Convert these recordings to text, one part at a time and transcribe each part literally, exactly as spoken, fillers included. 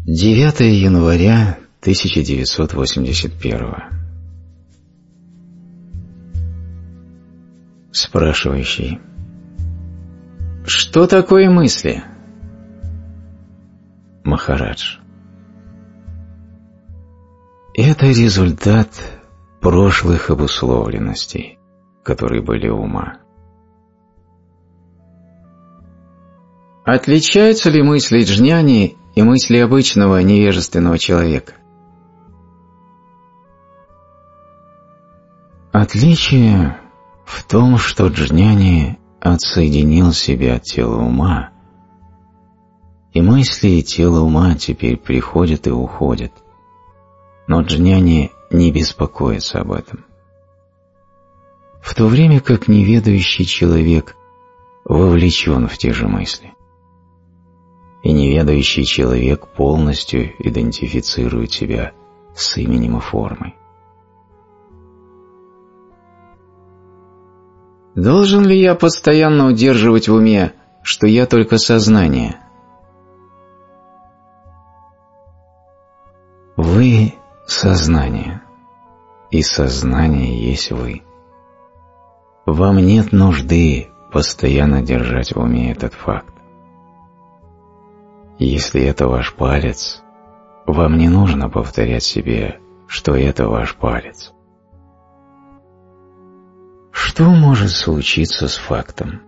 девятое января тысяча девятьсот восемьдесят первого. Спрашивающий: что такое мысли? Махарадж: это результат прошлых обусловленностей, которые были у ума. Отличаются ли мысли джняни и мысли обычного невежественного человека? Отличие в том, что джняни отсоединил себя от тела ума, и мысли и тело ума теперь приходят и уходят, но джняни не беспокоится об этом. В то время как неведающий человек вовлечен в те же мысли, и неведающий человек полностью идентифицирует себя с именем и формой. Должен ли я постоянно удерживать в уме, что я только сознание? Вы – сознание, и сознание есть вы. Вам нет нужды постоянно держать в уме этот факт. Если это ваш палец, вам не нужно повторять себе, что это ваш палец. Что может случиться с фактом?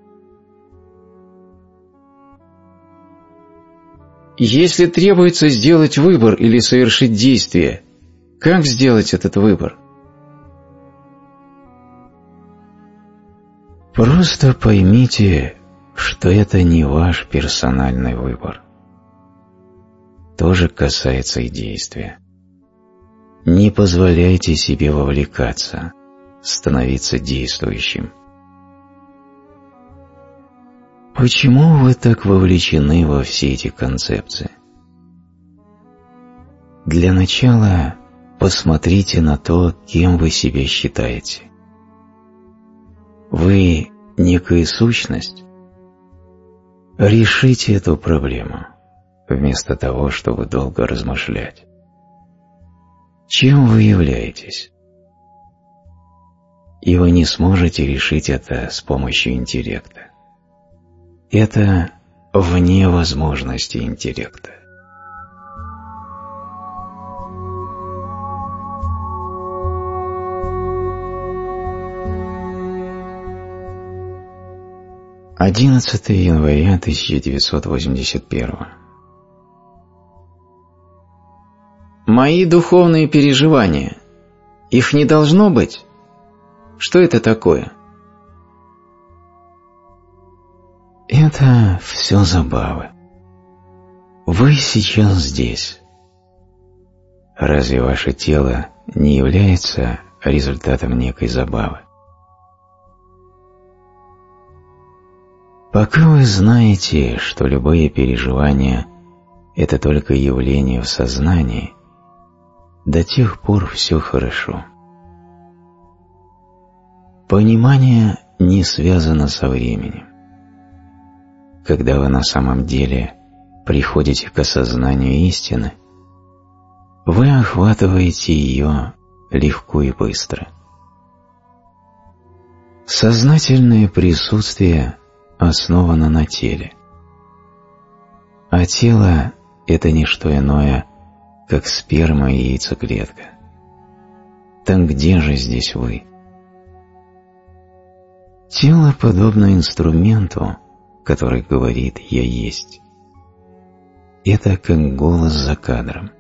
Если требуется сделать выбор или совершить действие, как сделать этот выбор? Просто поймите, что это не ваш персональный выбор. То же касается и действия. Не позволяйте себе вовлекаться, становиться действующим. Почему вы так вовлечены во все эти концепции? Для начала посмотрите на то, кем вы себя считаете. Вы некая сущность? Решите эту проблему, вместо того, чтобы долго размышлять. Чем вы являетесь? И вы не сможете решить это с помощью интеллекта. Это вне возможности интеллекта. одиннадцатое января тысяча девятьсот восемьдесят первого. Мои духовные переживания, их не должно быть? Что это такое? Это все забавы. Вы сейчас здесь. Разве ваше тело не является результатом некой забавы? Пока вы знаете, что любые переживания – это только явление в сознании, до тех пор все хорошо. Понимание не связано со временем. Когда вы на самом деле приходите к осознанию истины, вы охватываете ее легко и быстро. Сознательное присутствие основано на теле, а тело – это не что иное, как сперма и яйцеклетка. Так где же здесь вы? Тело подобно инструменту, который говорит «я есть». Это как голос за кадром.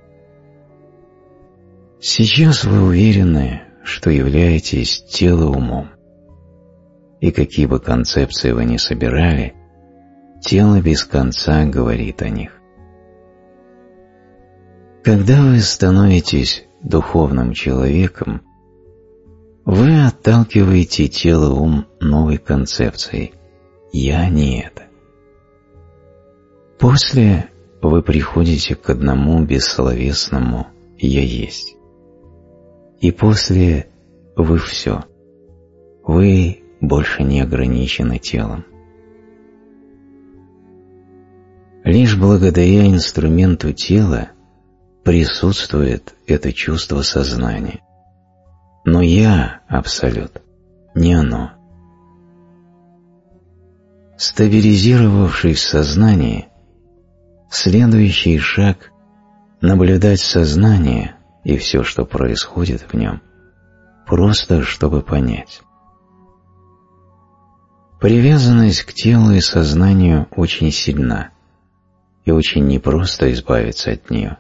Сейчас вы уверены, что являетесь тело-умом, и какие бы концепции вы ни собирали, тело без конца говорит о них. Когда вы становитесь духовным человеком, вы отталкиваете тело-ум новой концепцией «я не это». После вы приходите к одному бессловесному «я есть». И после вы все. Вы больше не ограничены телом. Лишь благодаря инструменту тела присутствует это чувство сознания. Но я – Абсолют, не оно. Стабилизировавшись в сознании, следующий шаг – наблюдать сознание и все, что происходит в нем, просто чтобы понять. Привязанность к телу и сознанию очень сильна, и очень непросто избавиться от нее.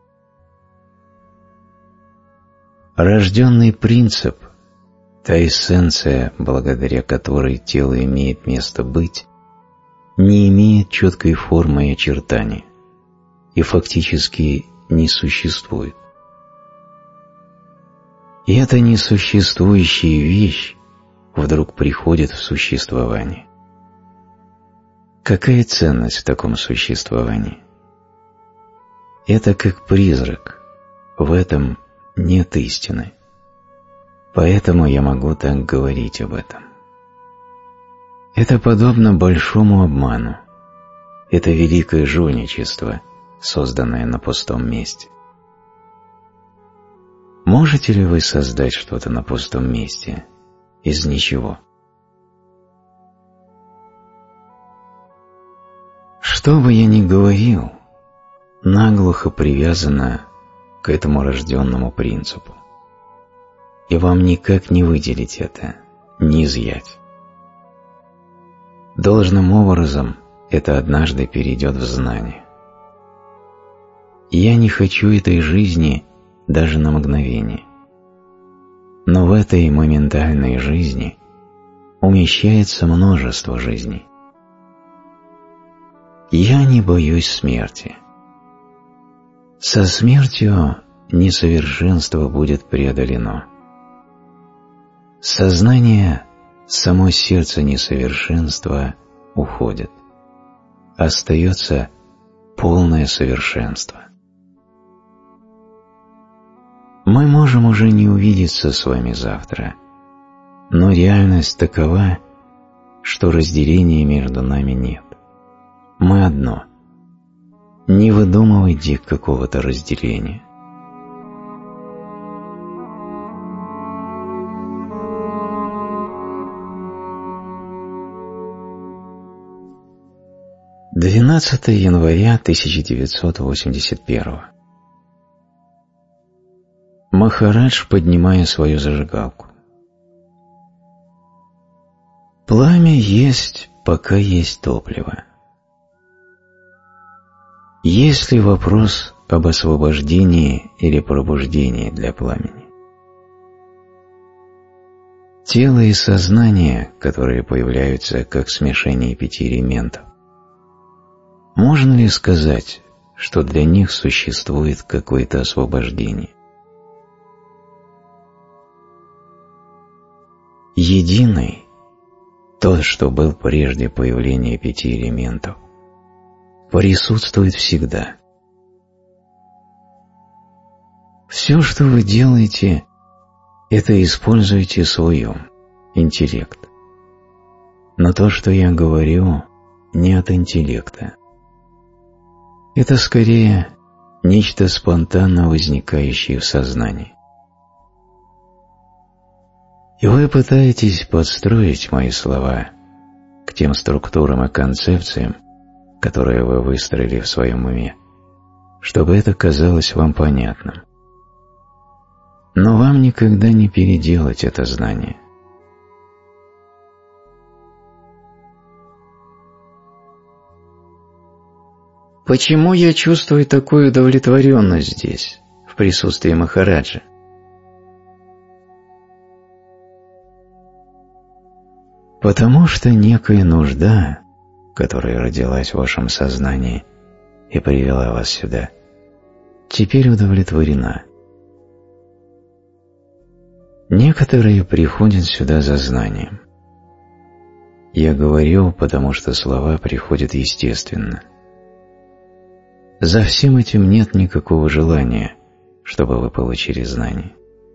Рожденный принцип, та эссенция, благодаря которой тело имеет место быть, не имеет четкой формы и очертаний, и фактически не существует. И эта несуществующая вещь вдруг приходит в существование. Какая ценность в таком существовании? Это как призрак, в этом нет истины. Поэтому я могу так говорить об этом. Это подобно большому обману. Это великое жульничество, созданное на пустом месте. Можете ли вы создать что-то на пустом месте из ничего? Что бы я ни говорил, наглухо привязано к этому рожденному принципу. И вам никак не выделить это, не изъять. Должным образом это однажды перейдет в знание. Я не хочу этой жизни даже на мгновение. Но в этой моментальной жизни умещается множество жизней. Я не боюсь смерти. Со смертью несовершенство будет преодолено. Сознание, само сердце несовершенства уходит. Остается полное совершенство. Мы можем уже не увидеться с вами завтра, но реальность такова, что разделения между нами нет. Мы одно. Не выдумывайте какого-то разделения. двенадцатое января тысяча девятьсот восемьдесят первого. Махарадж, поднимая свою зажигалку. Пламя есть, пока есть топливо. Есть ли вопрос об освобождении или пробуждении для пламени? Тело и сознание, которые появляются как смешение пяти элементов, можно ли сказать, что для них существует какое-то освобождение? Единый, тот, что был прежде появления пяти элементов, присутствует всегда. Все, что вы делаете, это используйте свой ум, интеллект. Но то, что я говорю, не от интеллекта. Это скорее нечто спонтанно возникающее в сознании. И вы пытаетесь подстроить мои слова к тем структурам и концепциям, которые вы выстроили в своем уме, чтобы это казалось вам понятным. Но вам никогда не переделать это знание. Почему я чувствую такую удовлетворенность здесь, в присутствии Махараджа? Потому что некая нужда, которая родилась в вашем сознании и привела вас сюда, теперь удовлетворена. Некоторые приходят сюда за знанием. Я говорю, потому что слова приходят естественно. За всем этим нет никакого желания, чтобы вы получили знания.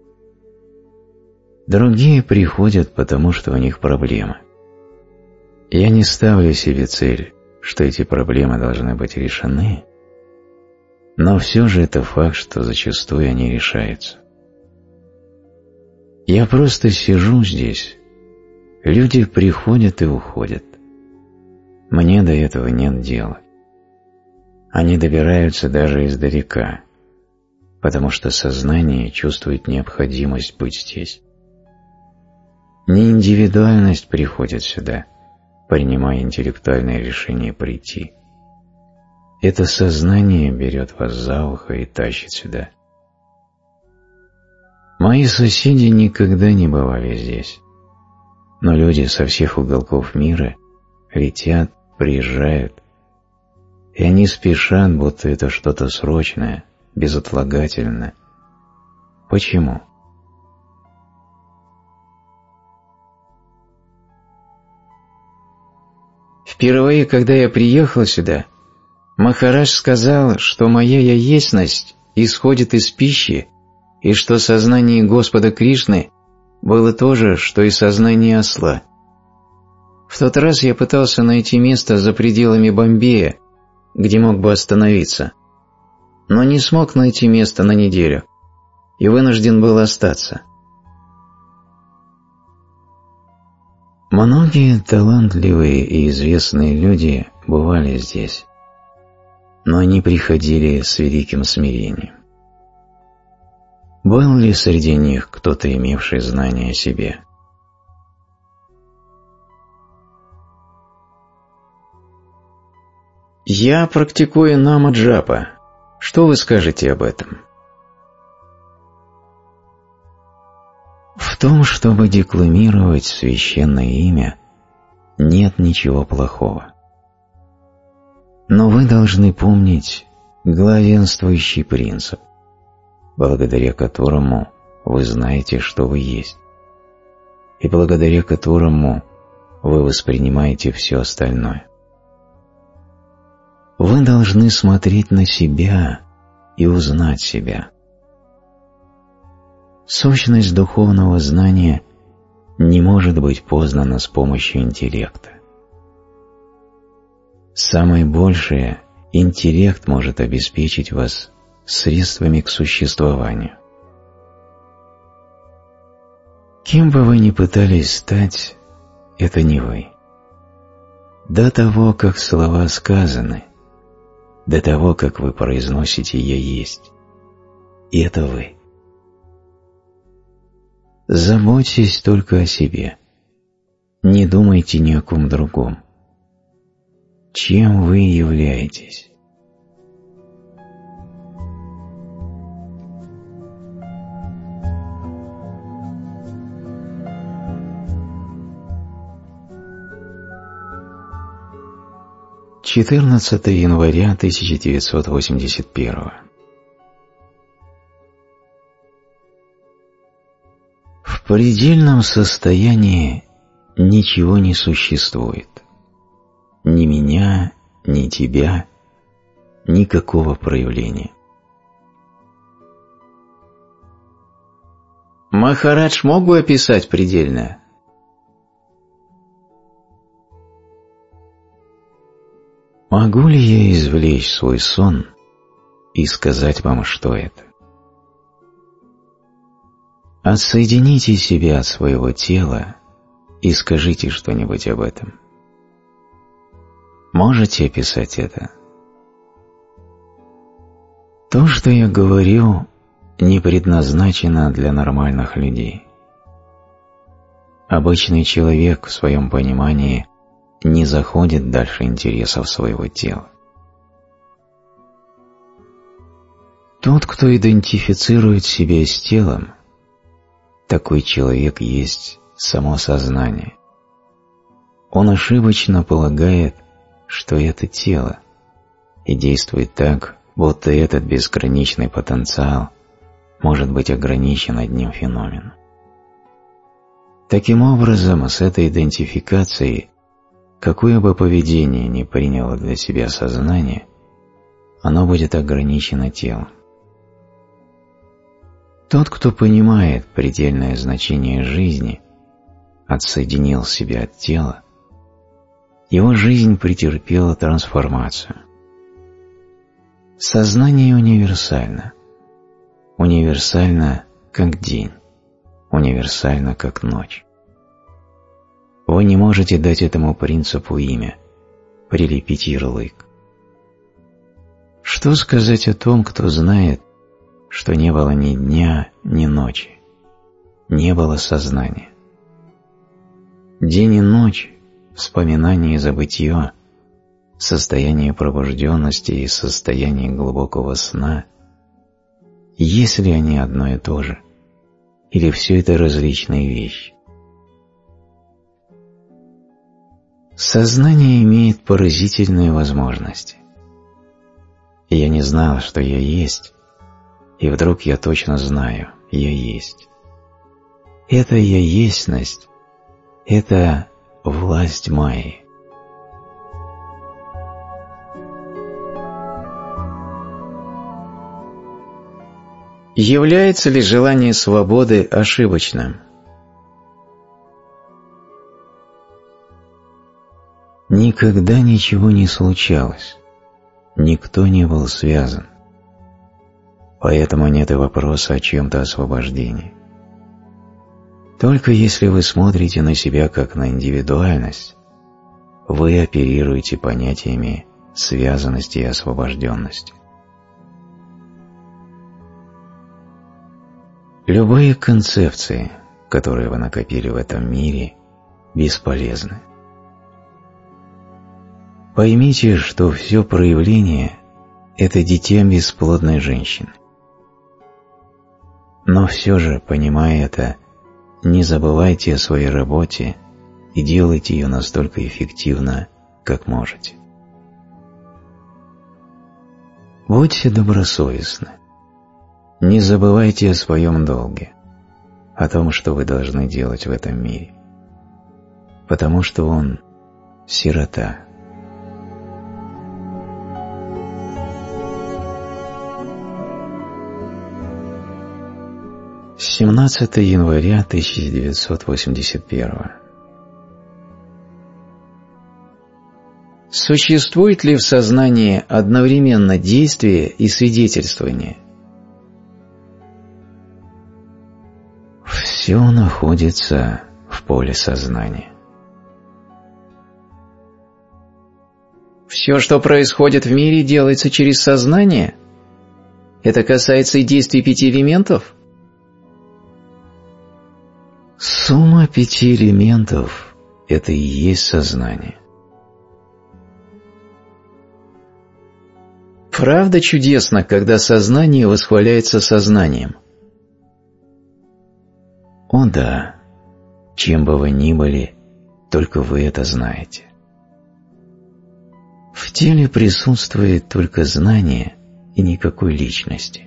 Другие приходят, потому что у них проблема. Я не ставлю себе цель, что эти проблемы должны быть решены, но все же это факт, что зачастую они решаются. Я просто сижу здесь, люди приходят и уходят. Мне до этого нет дела. Они добираются даже издалека, потому что сознание чувствует необходимость быть здесь. Не индивидуальность приходит сюда, принимая интеллектуальное решение прийти. Это сознание берет вас за ухо и тащит сюда. Мои соседи никогда не бывали здесь, но люди со всех уголков мира летят, приезжают, и они спешат, будто это что-то срочное, безотлагательное. Почему? Впервые, когда я приехал сюда, Махарадж сказал, что моя яесность исходит из пищи, и что сознание Господа Кришны было то же, что и сознание осла. В тот раз я пытался найти место за пределами Бомбея, где мог бы остановиться, но не смог найти место на неделю и вынужден был остаться. Многие талантливые и известные люди бывали здесь, но они приходили с великим смирением. Был ли среди них кто-то, имевший знание о себе? Я практикую нама-джапа. Что вы скажете об этом? В том, чтобы декламировать священное имя, нет ничего плохого. Но вы должны помнить главенствующий принцип, благодаря которому вы знаете, что вы есть, и благодаря которому вы воспринимаете все остальное. Вы должны смотреть на себя и узнать себя. Сущность духовного знания не может быть познана с помощью интеллекта. Самое большее интеллект может обеспечить вас средствами к существованию. Кем бы вы ни пытались стать, это не вы. До того, как слова сказаны, до того, как вы произносите «Я есть», это вы. Заботьтесь только о себе. Не думайте ни о ком другом. Чем вы являетесь? четырнадцатого января тысяча девятьсот восемьдесят первого. В предельном состоянии ничего не существует. Ни меня, ни тебя, никакого проявления. Махарадж мог бы описать предельное? Могу ли я извлечь свой сон и сказать вам, что это? Отсоедините себя от своего тела и скажите что-нибудь об этом. Можете описать это? То, что я говорю, не предназначено для нормальных людей. Обычный человек в своем понимании не заходит дальше интересов своего тела. Тот, кто идентифицирует себя с телом, такой человек есть само сознание. Он ошибочно полагает, что это тело, и действует так, будто этот безграничный потенциал может быть ограничен одним феноменом. Таким образом, с этой идентификацией, какое бы поведение ни приняло для себя сознание, оно будет ограничено телом. Тот, кто понимает предельное значение жизни, отсоединил себя от тела, его жизнь претерпела трансформацию. Сознание универсально. Универсально, как день. Универсально, как ночь. Вы не можете дать этому принципу имя, прилепить ярлык. Что сказать о том, кто знает, что не было ни дня, ни ночи, не было сознания? День и ночь, вспоминание и забытье, состояние пробужденности и состояние глубокого сна, есть ли они одно и то же, или все это различные вещи? Сознание имеет поразительные возможности. Я не знал, что я есть, и вдруг я точно знаю, я есть. Это я естьность, это власть Майи. Является ли желание свободы ошибочным? Никогда ничего не случалось, никто не был связан. Поэтому нет и вопроса о чем-то освобождении. Только если вы смотрите на себя как на индивидуальность, вы оперируете понятиями связанности и освобожденности. Любые концепции, которые вы накопили в этом мире, бесполезны. Поймите, что все проявление – это дитя бесплодной женщины. Но все же, понимая это, не забывайте о своей работе и делайте ее настолько эффективно, как можете. Будьте добросовестны. Не забывайте о своем долге, о том, что вы должны делать в этом мире, потому что он – сирота. семнадцатое января тысяча девятьсот восемьдесят первого. Существует ли в сознании одновременно действие и свидетельствование? Все находится в поле сознания. Все, что происходит в мире, делается через сознание? Это касается и действий пяти элементов? Сумма пяти элементов – это и есть сознание. Правда чудесно, когда сознание восхваляется сознанием? О да, чем бы вы ни были, только вы это знаете. В теле присутствует только знание и никакой личности.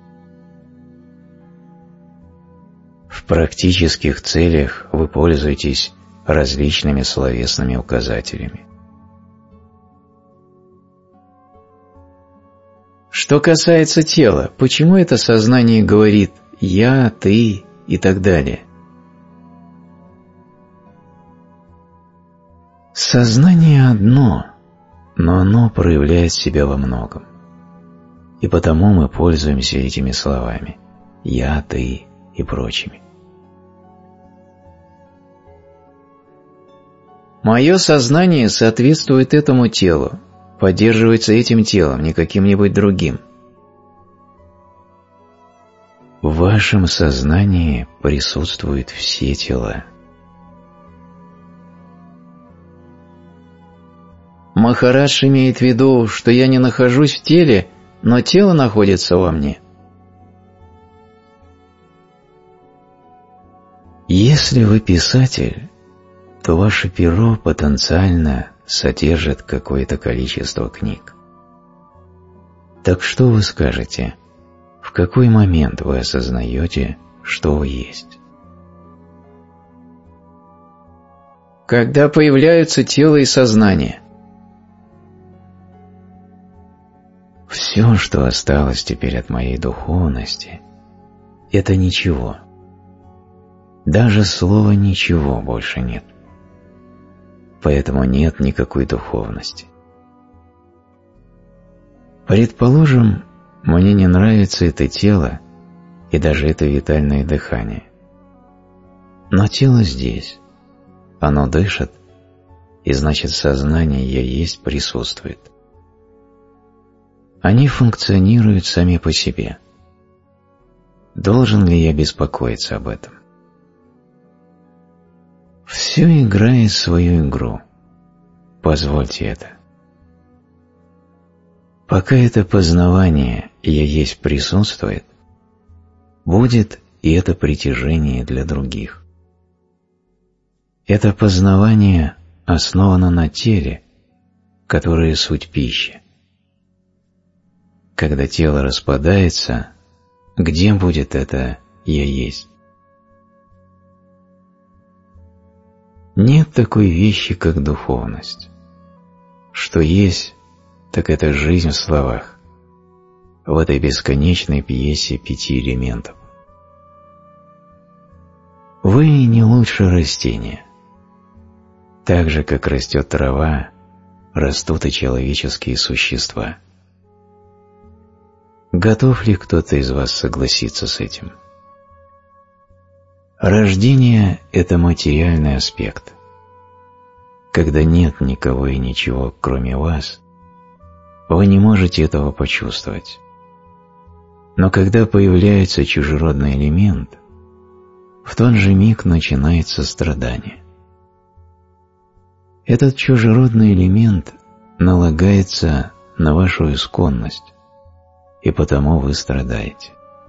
В практических целях вы пользуетесь различными словесными указателями. Что касается тела, почему это сознание говорит «я», «ты» и так далее? Сознание одно, но оно проявляет себя во многом. И потому мы пользуемся этими словами «я», «ты» и прочими. Мое сознание соответствует этому телу, поддерживается этим телом, не каким-нибудь другим. В вашем сознании присутствуют все тела. Махарадж имеет в виду, что я не нахожусь в теле, но тело находится во мне. Если вы писатель, то ваше перо потенциально содержит какое-то количество книг. Так что вы скажете, в какой момент вы осознаете, что вы есть? Когда появляются тело и сознание. Все, что осталось теперь от моей духовности, это ничего. Даже слова «ничего» больше нет. поэтому нет никакой духовности. Предположим, мне не нравится это тело и даже это витальное дыхание. Но тело здесь, оно дышит, и значит сознание «я есть» присутствует. Они функционируют сами по себе. Должен ли я беспокоиться об этом? Все играет свою игру. Позвольте это. Пока это познавание «я есть» присутствует, будет и это притяжение для других. Это познавание основано на теле, которое суть пищи. Когда тело распадается, где будет это «я есть»? Нет такой вещи, как духовность. Что есть, так это жизнь в словах, в этой бесконечной пьесе пяти элементов. Вы не лучше растения. Так же, как растет трава, растут и человеческие существа. Готов ли кто-то из вас согласиться с этим? Рождение – это материальный аспект. Когда нет никого и ничего, кроме вас, вы не можете этого почувствовать. Но когда появляется чужеродный элемент, в тот же миг начинается страдание. Этот чужеродный элемент налагается на вашу исконность, и потому вы страдаете.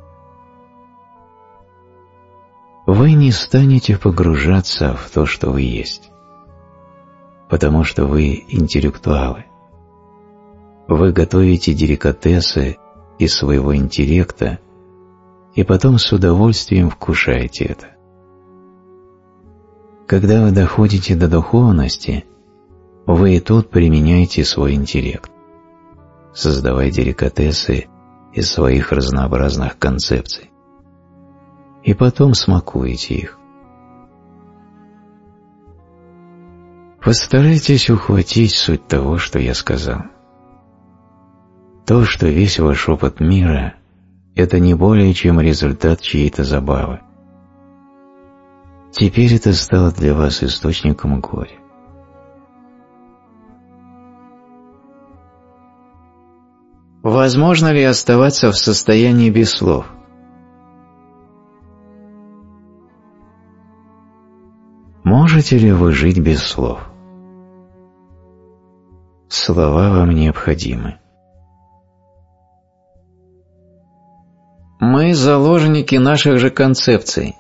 Вы не станете погружаться в то, что вы есть, потому что вы интеллектуалы. Вы готовите деликатесы из своего интеллекта и потом с удовольствием вкушаете это. Когда вы доходите до духовности, вы и тут применяете свой интеллект, создавая деликатесы из своих разнообразных концепций, и потом смакуете их. Постарайтесь ухватить суть того, что я сказал. То, что весь ваш опыт мира – это не более чем результат чьей-то забавы. Теперь это стало для вас источником горя. Возможно ли оставаться в состоянии без слов? Можете ли вы жить без слов? Слова вам необходимы. Мы заложники наших же концепций.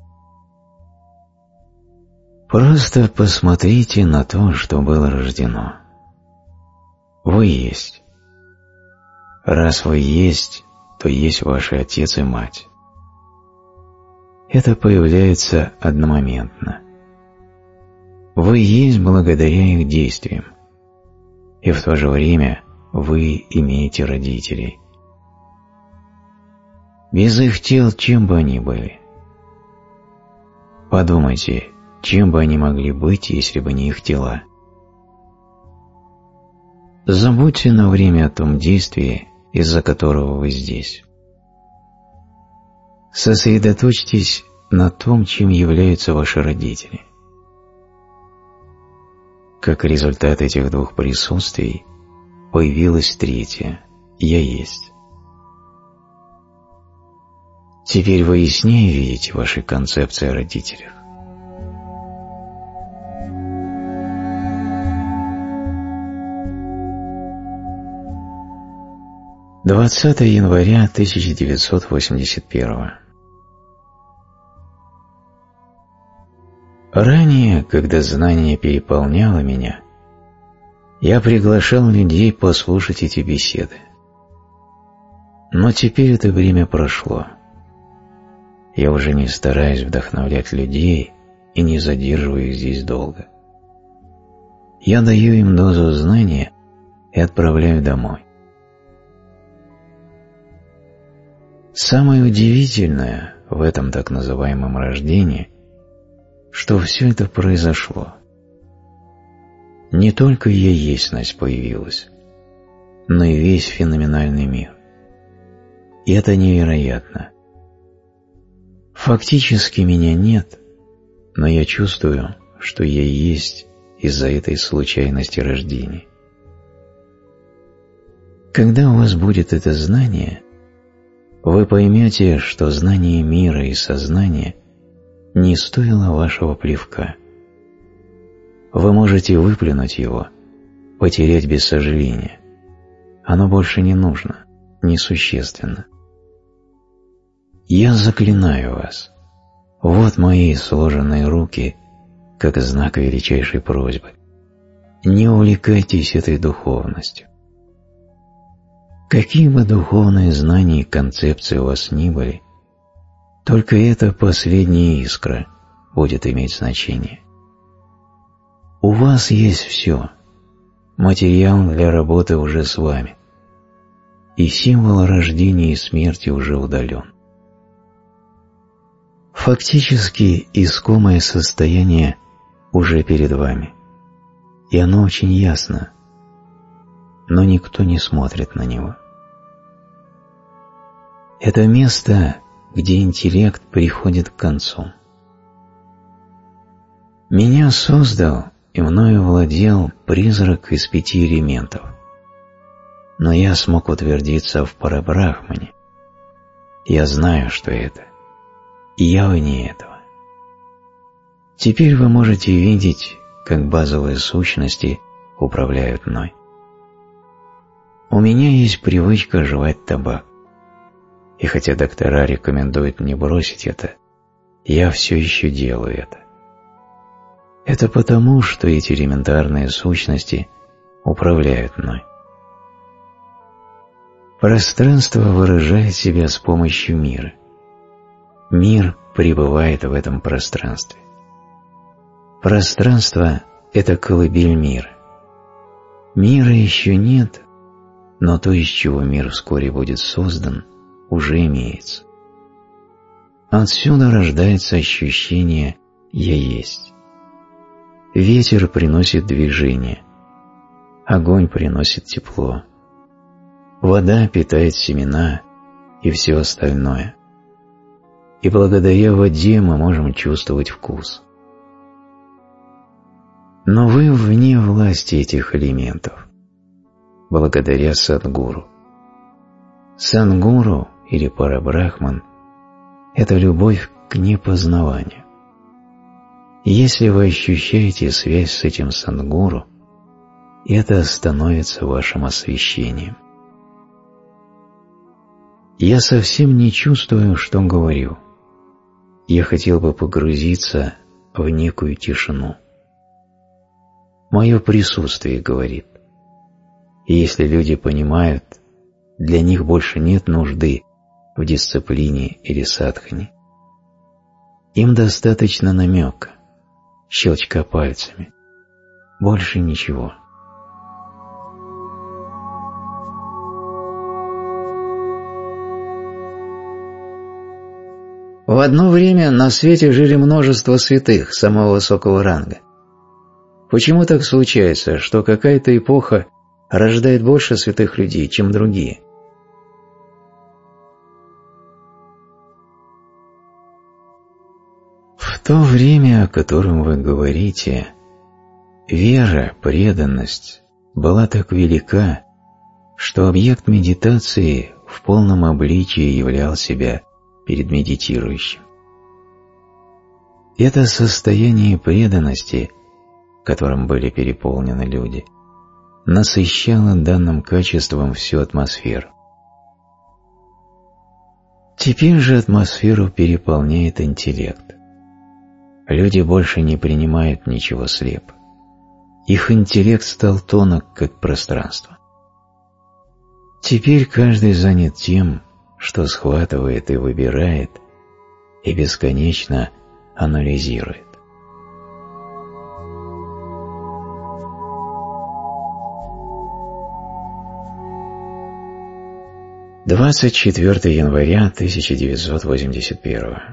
Просто посмотрите на то, что было рождено. Вы есть. Раз вы есть, то есть ваши отец и мать. Это появляется одномоментно. Вы есть благодаря их действиям, и в то же время вы имеете родителей. Без их тел чем бы они были? Подумайте, чем бы они могли быть, если бы не их тела? Забудьте на время о том действии, из-за которого вы здесь. Сосредоточьтесь на том, чем являются ваши родители. Как результат этих двух присутствий появилось третье «Я есть». Теперь вы яснее видите ваши концепции о родителях. двадцатое января тысяча девятьсот восемьдесят первого. Ранее, когда знание переполняло меня, я приглашал людей послушать эти беседы. Но теперь это время прошло. Я уже не стараюсь вдохновлять людей и не задерживаю их здесь долго. Я даю им дозу знания и отправляю домой. Самое удивительное в этом так называемом рождении, что все это произошло. Не только я есность появилась, но и весь феноменальный мир. И это невероятно. Фактически меня нет, но я чувствую, что я есть из-за этой случайности рождения. Когда у вас будет это знание, вы поймете, что знание мира и сознания не стоило вашего плевка. Вы можете выплюнуть его, потерять без сожаления. Оно больше не нужно, несущественно. Я заклинаю вас. Вот мои сложенные руки, как знак величайшей просьбы. Не увлекайтесь этой духовностью. Какие бы духовные знания и концепции у вас ни были, только эта последняя искра будет иметь значение. У вас есть все. Материал для работы уже с вами. И символ рождения и смерти уже удален. Фактически искомое состояние уже перед вами. И оно очень ясно. Но никто не смотрит на него. Это место, где интеллект приходит к концу. Меня создал и мною владел призрак из пяти элементов. Но я смог утвердиться в Парабрахмане. Я знаю, что это. И я вне этого. Теперь вы можете видеть, как базовые сущности управляют мной. У меня есть привычка жевать табак. И хотя доктора рекомендуют мне бросить это, я все еще делаю это. Это потому, что эти элементарные сущности управляют мной. Пространство выражает себя с помощью мира. Мир пребывает в этом пространстве. Пространство – это колыбель мира. Мира еще нет, но то, из чего мир вскоре будет создан, уже имеется. Отсюда рождается ощущение «я есть». Ветер приносит движение, огонь приносит тепло, вода питает семена и все остальное. И благодаря воде мы можем чувствовать вкус. Но вы вне власти этих элементов, благодаря Садгуру. Садгуру или Парабрахман – это любовь к непознаванию. Если вы ощущаете связь с этим Садгуру, это становится вашим освящением. Я совсем не чувствую, что говорю. Я хотел бы погрузиться в некую тишину. Мое присутствие говорит. И если люди понимают, для них больше нет нужды в дисциплине или садхане. Им достаточно намека, щелчка пальцами. Больше ничего. В одно время на свете жили множество святых самого высокого ранга. Почему так случается, что какая-то эпоха рождает больше святых людей, чем другие? В то время, о котором вы говорите, вера, преданность была так велика, что объект медитации в полном обличии являл себя перед медитирующим. Это состояние преданности, которым были переполнены люди, насыщало данным качеством всю атмосферу. Теперь же атмосферу переполняет интеллект. Люди больше не принимают ничего слепо. Их интеллект стал тонок, как пространство. Теперь каждый занят тем, что схватывает и выбирает, и бесконечно анализирует. двадцать четвёртого января тысяча девятьсот восемьдесят первого.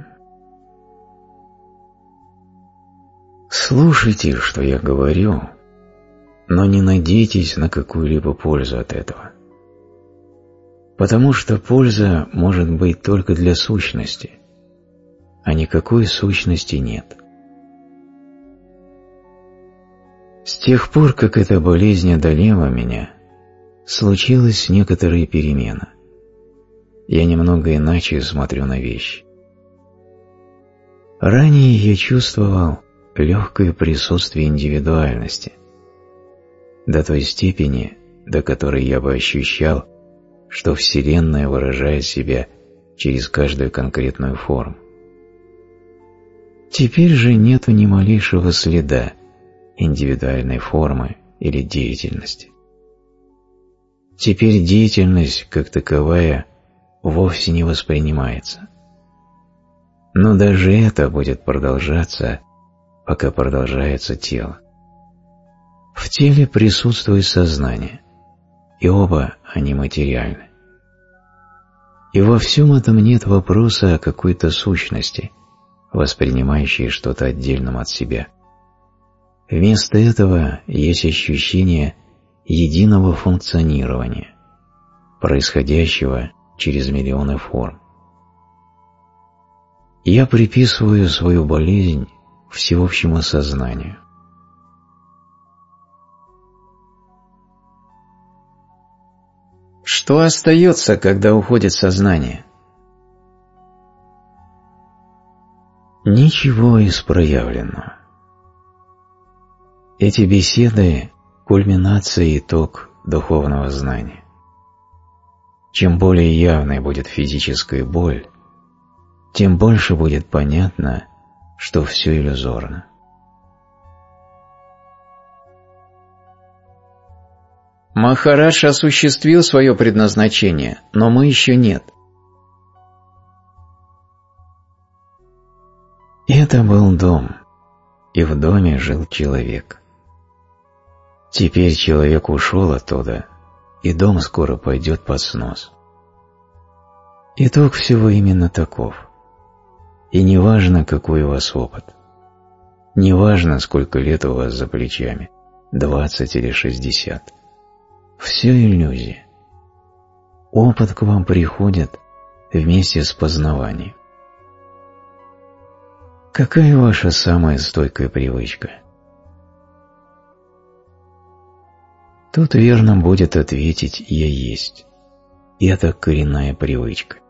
Слушайте, что я говорю, но не надейтесь на какую-либо пользу от этого. Потому что польза может быть только для сущности, а никакой сущности нет. С тех пор, как эта болезнь одолела меня, случилась некоторая перемена. Я немного иначе смотрю на вещи. Ранее я чувствовал легкое присутствие индивидуальности, до той степени, до которой я бы ощущал, что Вселенная выражает себя через каждую конкретную форму. Теперь же нету ни малейшего следа индивидуальной формы или деятельности. Теперь деятельность, как таковая, вовсе не воспринимается. Но даже это будет продолжаться, пока продолжается тело. В теле присутствует сознание, и оба они материальны. И во всем этом нет вопроса о какой-то сущности, воспринимающей что-то отдельным от себя. Вместо этого есть ощущение единого функционирования, происходящего через миллионы форм. Я приписываю свою болезнь всеобщему сознанию. Что остается, когда уходит сознание? Ничего из проявленного. Эти беседы – кульминация и итог духовного знания. Чем более явной будет физическая боль, тем больше будет понятно, что все иллюзорно. Махарадж осуществил свое предназначение, но мы еще нет. Это был дом, и в доме жил человек. Теперь человек ушел оттуда, и дом скоро пойдет под снос. Итог всего именно таков. И не важно, какой у вас опыт. Не важно, сколько лет у вас за плечами, двадцать или шестьдесят. Все иллюзия. Опыт к вам приходит вместе с познаванием. Какая ваша самая стойкая привычка? Тут верно будет ответить «я есть». И это коренная привычка.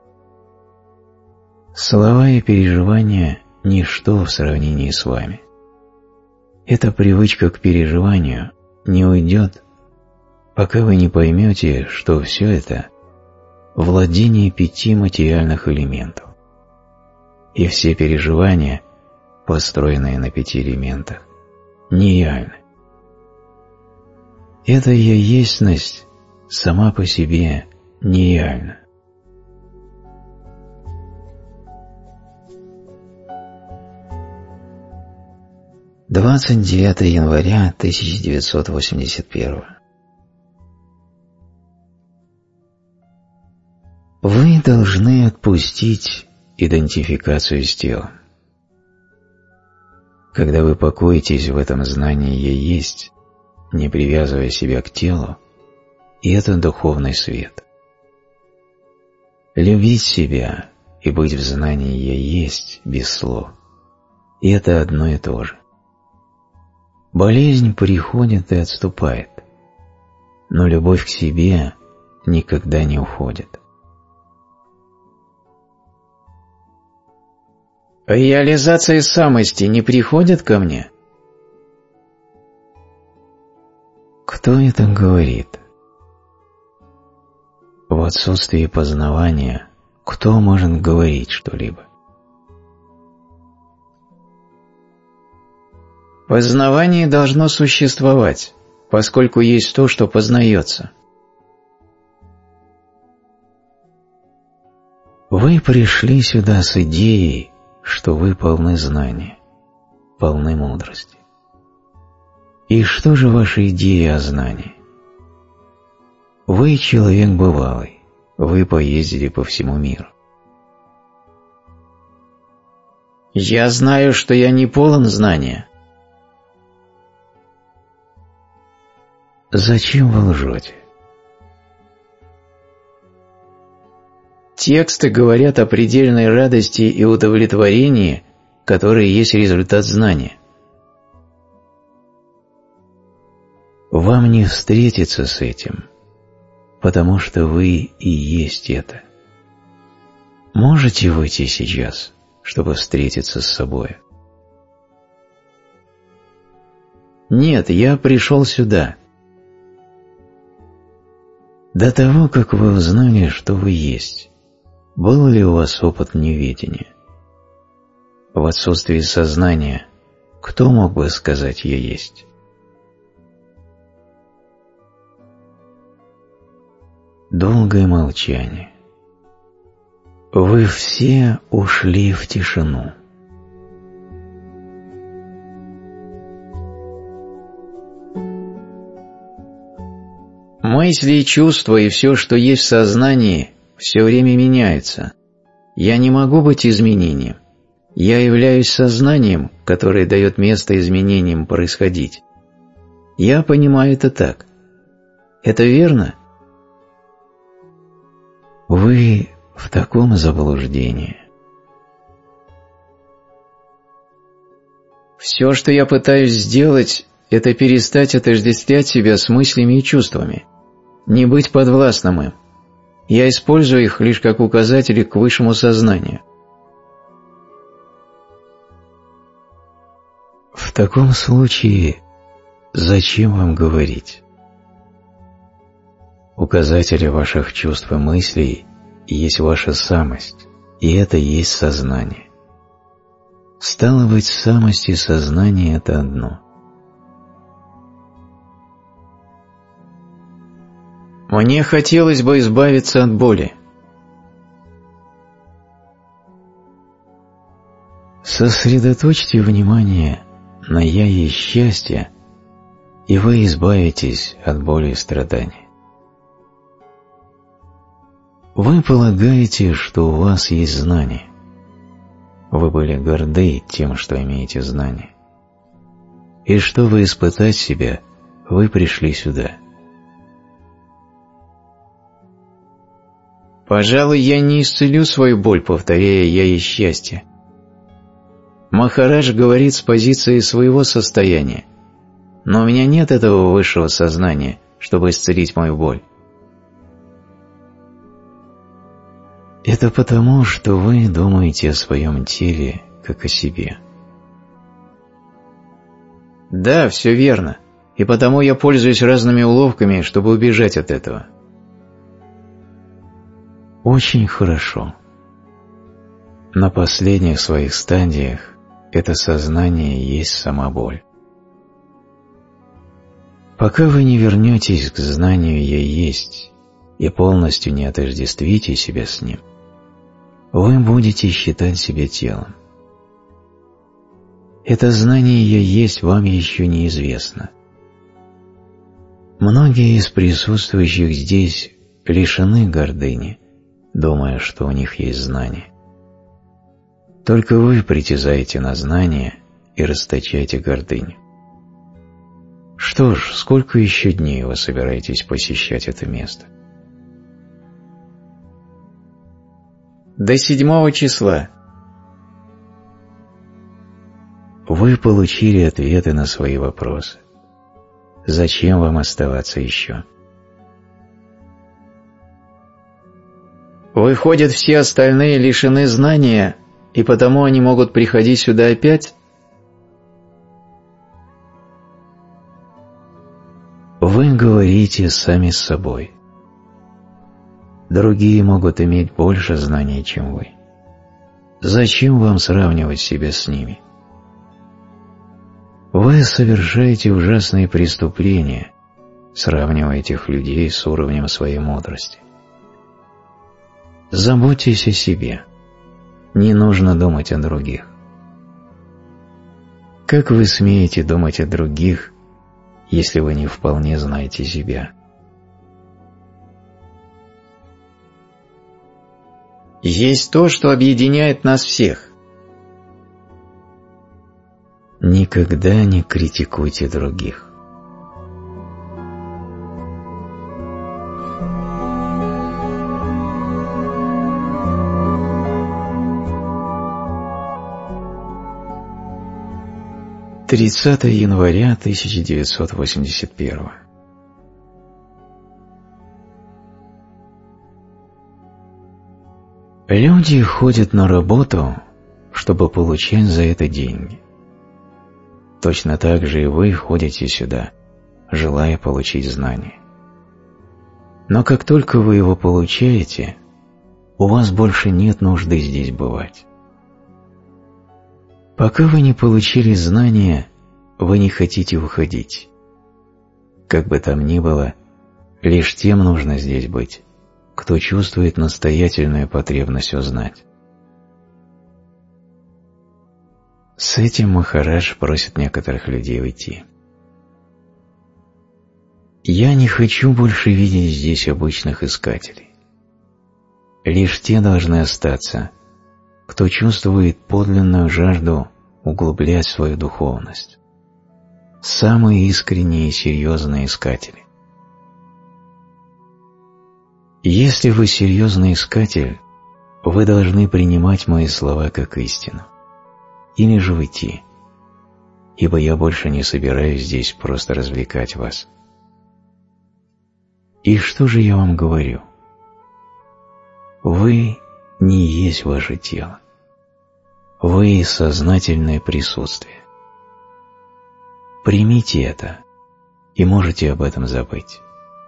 Слова и переживания – ничто в сравнении с вами. Эта привычка к переживанию не уйдет, пока вы не поймете, что все это – владение пяти материальных элементов. И все переживания, построенные на пяти элементах, нереальны. Эта я-естьность сама по себе нереальна. двадцать девятое января тысяча девятьсот восемьдесят первого. Вы должны отпустить идентификацию с телом. Когда вы покоитесь в этом знании «я есть», не привязывая себя к телу, и это духовный свет. Любить себя и быть в знании «я есть» без слов, и это одно и то же. Болезнь приходит и отступает, но любовь к себе никогда не уходит. Реализация самости не приходит ко мне? Кто это говорит? В отсутствии познавания кто может говорить что-либо? Познавание должно существовать, поскольку есть то, что познается. Вы пришли сюда с идеей, что вы полны знания, полны мудрости. И что же ваша идея о знании? Вы человек бывалый, вы поездили по всему миру. Я знаю, что я не полон знания. Зачем вы лжете? Тексты говорят о предельной радости и удовлетворении, которые есть результат знания. Вам не встретиться с этим, потому что вы и есть это. Можете выйти сейчас, чтобы встретиться с собой? Нет, я пришел сюда. До того, как вы узнали, что вы есть, был ли у вас опыт неведения? В отсутствии сознания, кто мог бы сказать «я есть»? Долгое молчание. Вы все ушли в тишину. Мысли и чувства и все, что есть в сознании, все время меняются. Я не могу быть изменением. Я являюсь сознанием, которое дает место изменениям происходить. Я понимаю это так. Это верно? Вы в таком заблуждении. Все, что я пытаюсь сделать, это перестать отождествлять себя с мыслями и чувствами, не быть подвластным им. Я использую их лишь как указатели к высшему сознанию. В таком случае, зачем вам говорить? Указатели ваших чувств и мыслей есть ваша самость, и это есть сознание. Стало быть, самость и сознание – это одно. Мне хотелось бы избавиться от боли. Сосредоточьте внимание на «я есть счастье», и вы избавитесь от боли и страданий. Вы полагаете, что у вас есть знание. Вы были горды тем, что имеете знание. И чтобы испытать себя, вы пришли сюда. Пожалуй, я не исцелю свою боль, повторяя «я есть счастье». Махарадж говорит с позиции своего состояния, но у меня нет этого высшего сознания, чтобы исцелить мою боль. Это потому, что вы думаете о своем теле, как о себе. Да, все верно, и потому я пользуюсь разными уловками, чтобы убежать от этого. Очень хорошо. На последних своих стадиях это сознание есть сама боль. Пока вы не вернетесь к знанию «я есть» и полностью не отождествите себя с ним, вы будете считать себя телом. Это знание «я есть» вам еще неизвестно. Многие из присутствующих здесь лишены гордыни, думая, что у них есть знание. Только вы притязаете на знание и расточаете гордыню. Что ж, сколько еще дней вы собираетесь посещать это место? До седьмого числа. Вы получили ответы на свои вопросы. Зачем вам оставаться еще? Выходят, все остальные лишены знания, и потому они могут приходить сюда опять? Вы говорите сами с собой. Другие могут иметь больше знаний, чем вы. Зачем вам сравнивать себя с ними? Вы совершаете ужасные преступления, сравнивая этих людей с уровнем своей мудрости. Заботьтесь о себе. Не нужно думать о других. Как вы смеете думать о других, если вы не вполне знаете себя? Есть то, что объединяет нас всех. Никогда не критикуйте других. тридцатое января тысяча девятьсот восемьдесят первого. Люди ходят на работу, чтобы получать за это деньги. Точно так же и вы ходите сюда, желая получить знание. Но как только вы его получаете, у вас больше нет нужды здесь бывать. Пока вы не получили знания, вы не хотите уходить. Как бы там ни было, лишь тем нужно здесь быть, кто чувствует настоятельную потребность узнать. С этим Махарадж просит некоторых людей уйти. Я не хочу больше видеть здесь обычных искателей. Лишь те должны остаться, кто чувствует подлинную жажду углублять свою духовность. Самые искренние и серьезные искатели. Если вы серьезный искатель, вы должны принимать мои слова как истину. Или же уйти, ибо я больше не собираюсь здесь просто развлекать вас. И что же я вам говорю? Вы не есть ваше тело. Вы – сознательное присутствие. Примите это, и можете об этом забыть.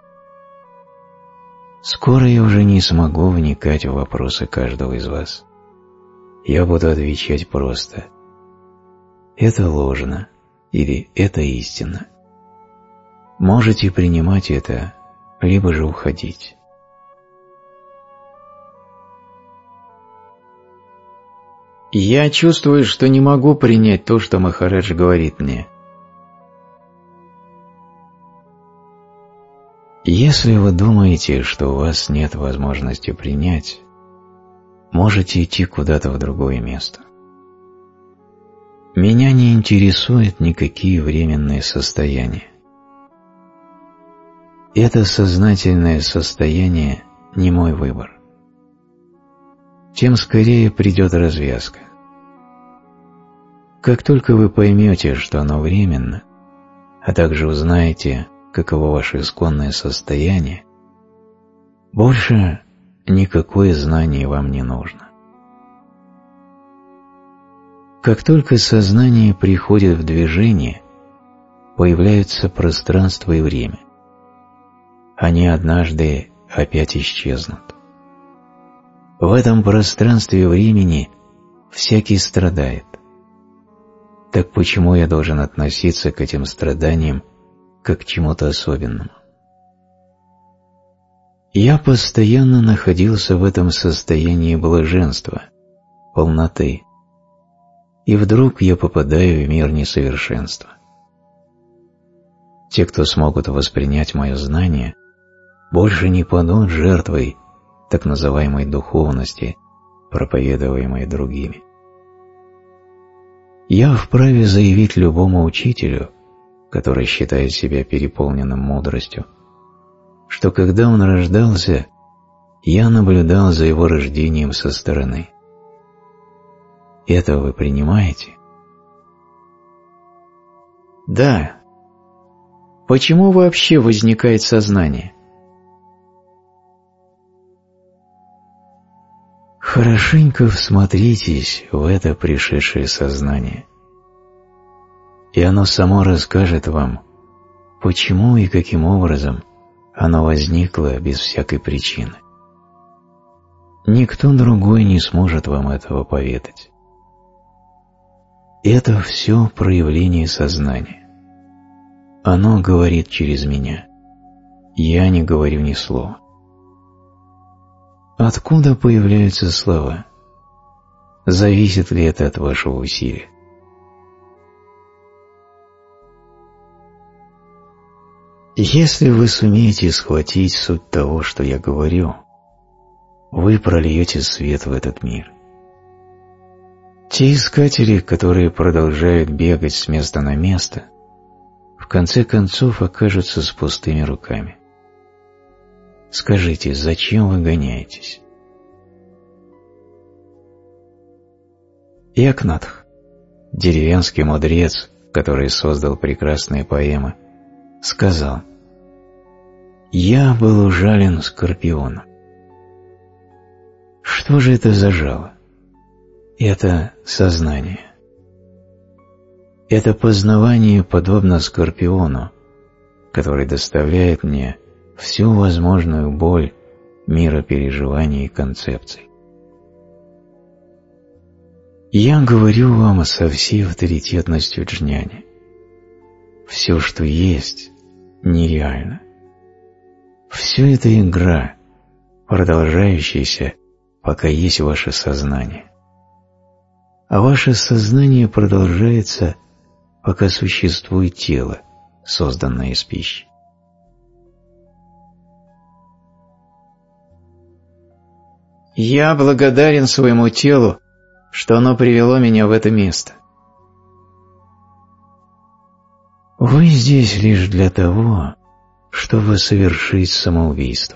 Скоро я уже не смогу вникать в вопросы каждого из вас. Я буду отвечать просто: это ложно или это истинно. Можете принимать это, либо же уходить. Я чувствую, что не могу принять то, что Махарадж говорит мне. Если вы думаете, что у вас нет возможности принять, можете идти куда-то в другое место. Меня не интересуют никакие временные состояния. Это сознательное состояние не мой выбор. Тем скорее придет развязка. Как только вы поймете, что оно временно, а также узнаете, каково ваше исконное состояние, больше никакое знание вам не нужно. Как только сознание приходит в движение, появляются пространство и время. Они однажды опять исчезнут. В этом пространстве времени всякий страдает. Так почему я должен относиться к этим страданиям как к чему-то особенному? Я постоянно находился в этом состоянии блаженства, полноты, и вдруг я попадаю в мир несовершенства. Те, кто смогут воспринять мое знание, больше не падут жертвой так называемой духовности, проповедуемой другими. Я вправе заявить любому учителю, который считает себя переполненным мудростью, что когда он рождался, я наблюдал за его рождением со стороны. Это вы принимаете? Да. Почему вообще возникает сознание? Хорошенько всмотритесь в это пришедшее сознание, и оно само расскажет вам, почему и каким образом оно возникло без всякой причины. Никто другой не сможет вам этого поведать. Это все проявление сознания. Оно говорит через меня. Я не говорю ни слова. Откуда появляются слова? Зависит ли это от вашего усилия? Если вы сумеете схватить суть того, что я говорю, вы прольете свет в этот мир. Те искатели, которые продолжают бегать с места на место, в конце концов окажутся с пустыми руками. Скажите, зачем вы гоняетесь? Якнатх, деревенский мудрец, который создал прекрасные поэмы, сказал: «Я был ужален скорпионом». Что же это за жало? Это сознание. Это познавание подобно скорпиону, который доставляет мне всю возможную боль мира переживаний и концепций. Я говорю вам со всей авторитетностью джняни. Все, что есть, нереально. Все это игра, продолжающаяся, пока есть ваше сознание. А ваше сознание продолжается, пока существует тело, созданное из пищи. Я благодарен своему телу, что оно привело меня в это место. Вы здесь лишь для того, чтобы совершить самоубийство.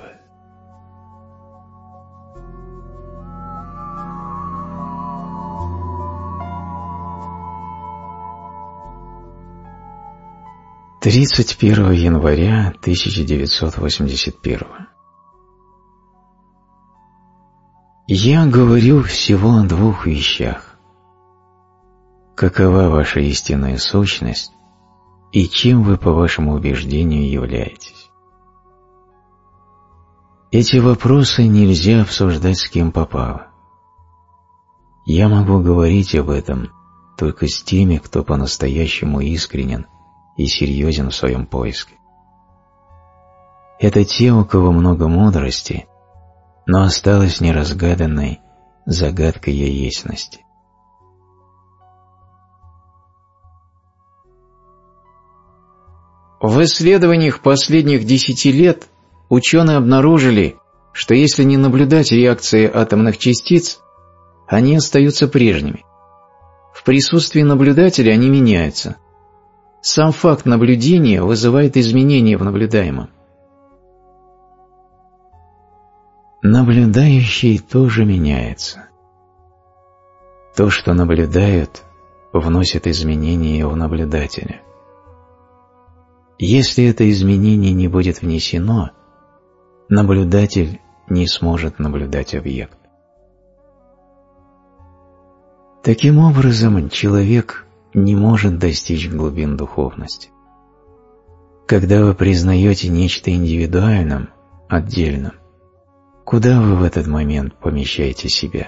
тридцать первого января тысяча девятьсот восемьдесят первого. Я говорю всего о двух вещах. Какова ваша истинная сущность и чем вы по вашему убеждению являетесь? Эти вопросы нельзя обсуждать с кем попало. Я могу говорить об этом только с теми, кто по-настоящему искренен и серьезен в своем поиске. Это те, у кого много мудрости, но осталась неразгаданной загадка яесности. В исследованиях последних десяти лет ученые обнаружили, что если не наблюдать реакции атомных частиц, они остаются прежними. В присутствии наблюдателя они меняются. Сам факт наблюдения вызывает изменения в наблюдаемом. Наблюдающий тоже меняется. То, что наблюдают, вносит изменения в наблюдателя. Если это изменение не будет внесено, наблюдатель не сможет наблюдать объект. Таким образом, человек не может достичь глубин духовности. Когда вы признаете нечто индивидуальным, отдельным, куда вы в этот момент помещаете себя?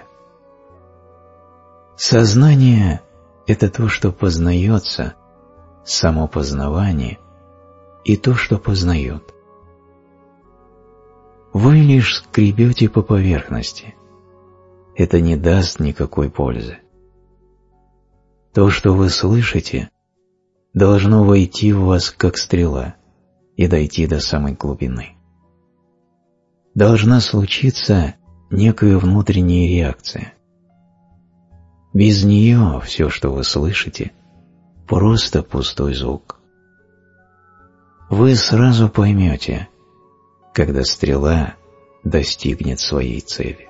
Сознание – это то, что познается, само познавание и то, что познает. Вы лишь скребете по поверхности. Это не даст никакой пользы. То, что вы слышите, должно войти в вас как стрела и дойти до самой глубины. Должна случиться некая внутренняя реакция. Без нее все, что вы слышите, просто пустой звук. Вы сразу поймете, когда стрела достигнет своей цели.